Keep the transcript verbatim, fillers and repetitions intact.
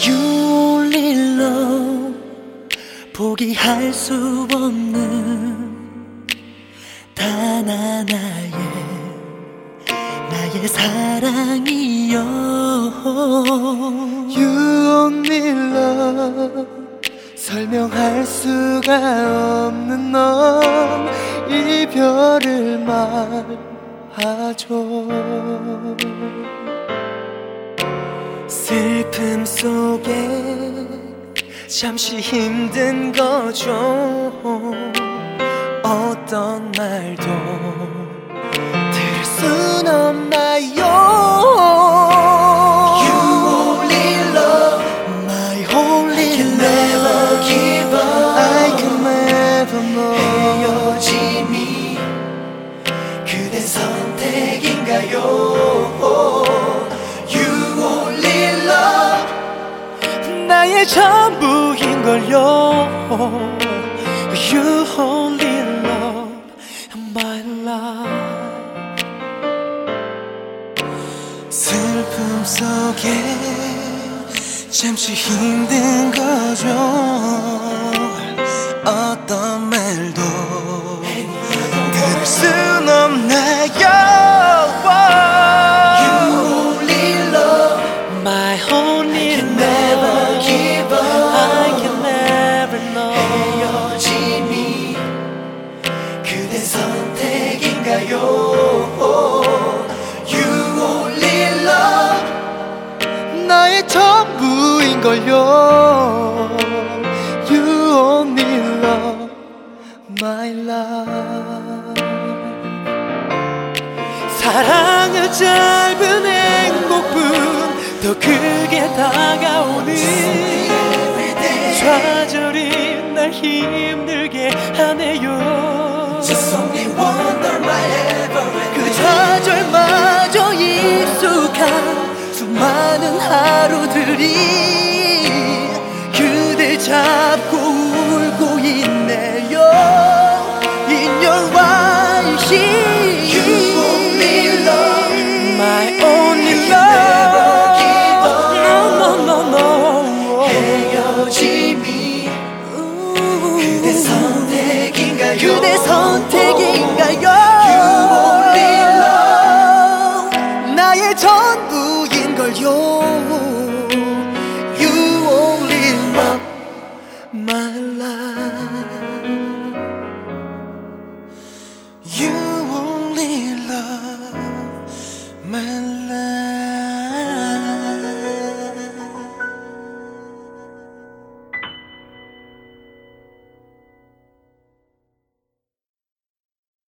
You only love 포기할 수 없는 단 하나의 나의 사랑이여. You only love 설명할 수가 없는 넌 이별을 말하죠. 슬픔 속에 잠시 힘든 거죠. 어떤 말도 들을 순 없나요. You only love My only I can love never give up. I can never know. 헤어짐이 그대 선택인가요? You only love 나의 전부인걸요. You only love my life. 슬픔 속에 잠시 힘든 거죠. 어떤 말도 들을 순 없나요. You only love My only I can never give up. I can never know. 헤어짐이 그대 선택인가요? You only love 나의 전부인걸요. You only love my life. 사랑은 짧은 행복뿐 더 크게 다가오는 좌절이 날 힘들게 하네요. Just only wonder my everything. 그 좌절마저 익숙한 수많은 하루들이 그댈 잡고 울고 있네요. In your white sheet You only love My only I can never give love up. No no no no 헤어짐이 그대 선택인가요? 그대 선택인가요? You only love 나의 전부인걸요. You only love my life. You only love my life.